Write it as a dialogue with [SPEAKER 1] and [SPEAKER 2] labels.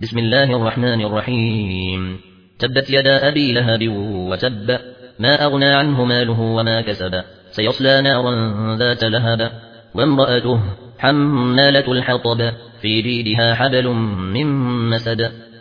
[SPEAKER 1] بسم الله الرحمن الرحيم. تبت يدا أبي لهب وتب، ما أغنى عنه ماله وما كسب، سيصلى نارا ذات لهب، وامرأته حمالة الحطب، في جيدها حبل من مسد.